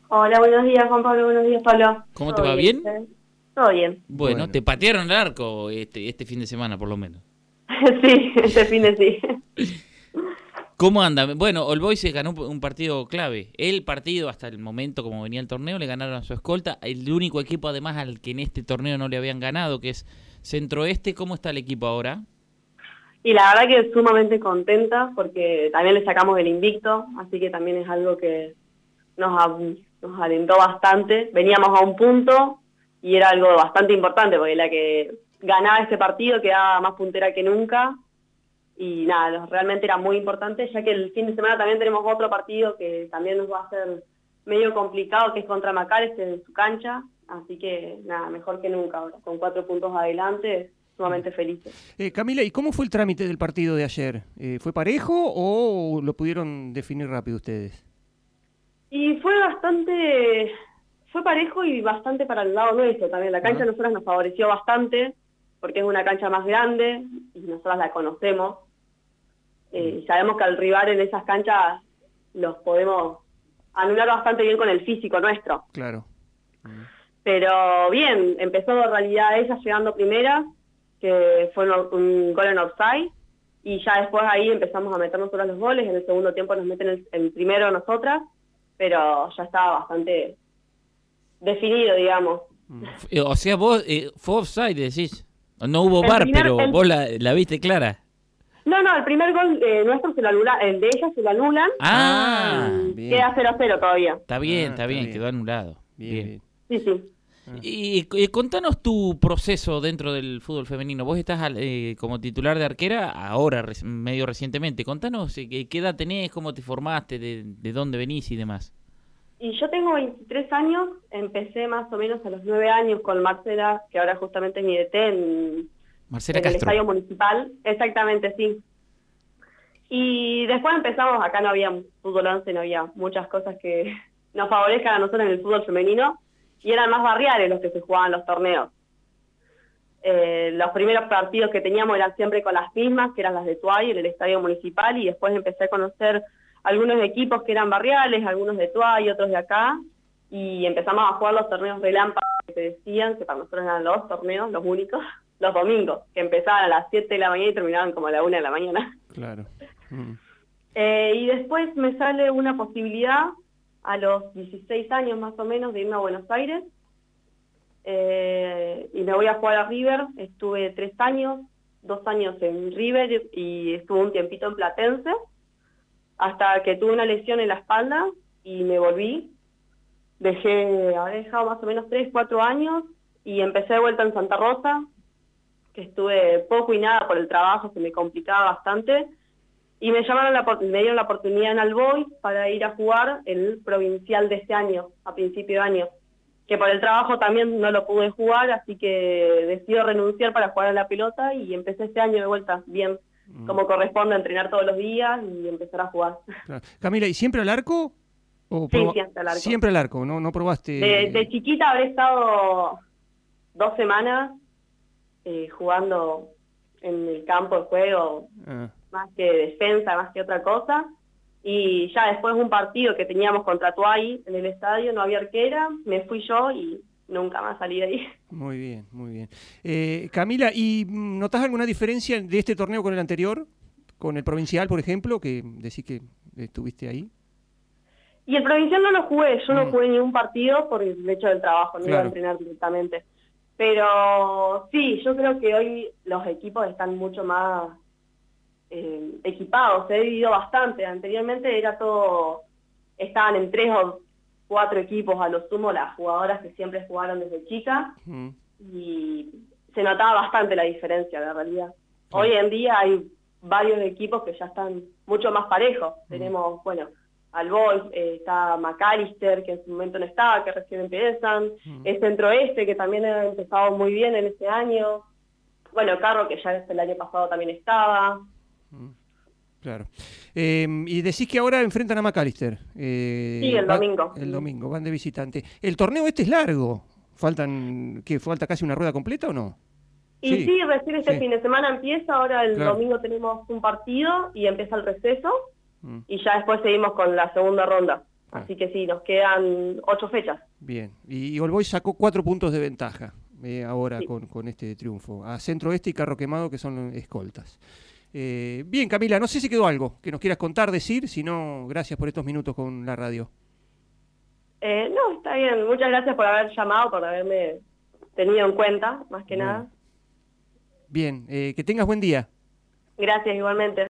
Hola, buenos días, Juan Pablo, buenos días, Pablo. ¿Cómo te va? ¿Bien? Todo bien. Bueno, te patearon el arco este fin de semana, por lo menos. Sí, este fin de sí. ¿Cómo anda? Bueno, All Boys se ganó un partido clave. El partido, hasta el momento, como venía el torneo, le ganaron a su escolta. El único equipo, además, al que en este torneo no le habían ganado, que es Centro Oeste. ¿Cómo está el equipo ahora? Y la verdad que sumamente contenta porque también le sacamos el invicto, así que también es algo que nos alentó bastante. Veníamos a un punto y era algo bastante importante porque la que ganaba este partido quedaba más puntera que nunca. Y nada, realmente era muy importante, ya que el fin de semana también tenemos otro partido que también nos va a ser medio complicado, que es contra Macalester en su cancha. Así que nada, mejor que nunca ahora, con 4 puntos adelante, sumamente felices. Camila, ¿y cómo fue el trámite del partido de ayer? ¿Fue parejo o lo pudieron definir rápido ustedes? Y fue parejo y bastante para el lado nuestro también. La cancha a nosotras nos favoreció bastante, porque es una cancha más grande y nosotras la conocemos. Y sabemos que al rival en esas canchas los podemos anular bastante bien con el físico nuestro. Claro. Pero bien, empezó en realidad ella llegando primera, que fue un gol en offside, y ya después ahí empezamos a meter nosotros los goles. En el segundo tiempo nos meten el primero nosotras, pero ya estaba bastante definido, digamos. O sea, vos fue offside, decís. No hubo VAR, pero vos la viste clara. No, el primer gol nuestro se lo anula, el de ella se lo anulan. Queda 0-0 todavía. Está bien, quedó anulado. Bien. Sí. Y contanos tu proceso dentro del fútbol femenino. Vos estás como titular de arquera ahora, medio recientemente. Contanos qué edad tenés, cómo te formaste, de dónde venís y demás. Y yo tengo 23 años, empecé más o menos a los 9 años con Marcela, que ahora justamente es mi DT en el Estadio Municipal. Exactamente, sí. Y después empezamos, acá no había fútbol 11, no había muchas cosas que nos favorezcan a nosotros en el fútbol femenino, y eran más barriales los que se jugaban los torneos. Los primeros partidos que teníamos eran siempre con las mismas, que eran las de Tuay en el Estadio Municipal, y después empecé a conocer algunos equipos que eran barriales, algunos de Tuay, otros de acá, y empezamos a jugar los torneos relámpagos que te decían, que para nosotros eran los torneos, los únicos, los domingos, que empezaban a las 7 de la mañana y terminaban como a la 1 de la mañana. Claro. Y después me sale una posibilidad a los 16 años más o menos de irme a Buenos Aires, y me voy a jugar a River. Estuve 3 años, 2 años en River y estuve un tiempito en Platense, hasta que tuve una lesión en la espalda y me volví. Habré dejado más o menos 3, 4 años y empecé de vuelta en Santa Rosa, que estuve poco y nada por el trabajo, se me complicaba bastante, y me dieron la oportunidad en All Boys para ir a jugar el provincial de este año, a principio de año, que por el trabajo también no lo pude jugar, así que decido renunciar para jugar a la pelota y empecé este año de vuelta bien, como corresponde, a entrenar todos los días y empezar a jugar. Claro. Camila, ¿y siempre al arco? Sí, siempre al arco. Siempre al arco, ¿no probaste? De chiquita habré estado 2 semanas jugando en el campo de juego, más que defensa, más que otra cosa, y ya después de un partido que teníamos contra Tuay en el estadio, no había arquera, me fui yo y nunca más salí de ahí. Muy bien. Camila, ¿y notás alguna diferencia de este torneo con el anterior? ¿Con el provincial, por ejemplo, que decís que estuviste ahí? Y el provincial no lo jugué, yo no jugué ningún partido por el hecho del trabajo, no iba a entrenar directamente. Pero sí, yo creo que hoy los equipos están mucho más equipados, se ha dividido bastante. Anteriormente estaban en 3 o 4 equipos a lo sumo, las jugadoras que siempre jugaron desde chicas, y se notaba bastante la diferencia, la realidad. Hoy en día hay varios equipos que ya están mucho más parejos. Tenemos, All Boys, está Macalester, que en su momento no estaba, que recién empiezan, el Centro Oeste, que también ha empezado muy bien en este año, Carro, que ya el año pasado también estaba. Claro. Y decís que ahora enfrentan a Macalester. Sí, el domingo. El domingo, van de visitante. El torneo este es largo. ¿Falta casi una rueda completa o no? Y sí, recién este fin de semana empieza, ahora el domingo tenemos un partido y empieza el receso. Y ya después seguimos con la segunda ronda. Así que sí, nos quedan 8 fechas. Bien, y All Boys sacó 4 puntos de ventaja ahora Sí. con este triunfo. A Centro Oeste y Carro Quemado, que son escoltas. Bien, Camila, no sé si quedó algo que nos quieras contar, decir, si no, gracias por estos minutos con la radio. No, está bien. Muchas gracias por haber llamado, por haberme tenido en cuenta, más que Bueno. nada. Bien, que tengas buen día. Gracias igualmente.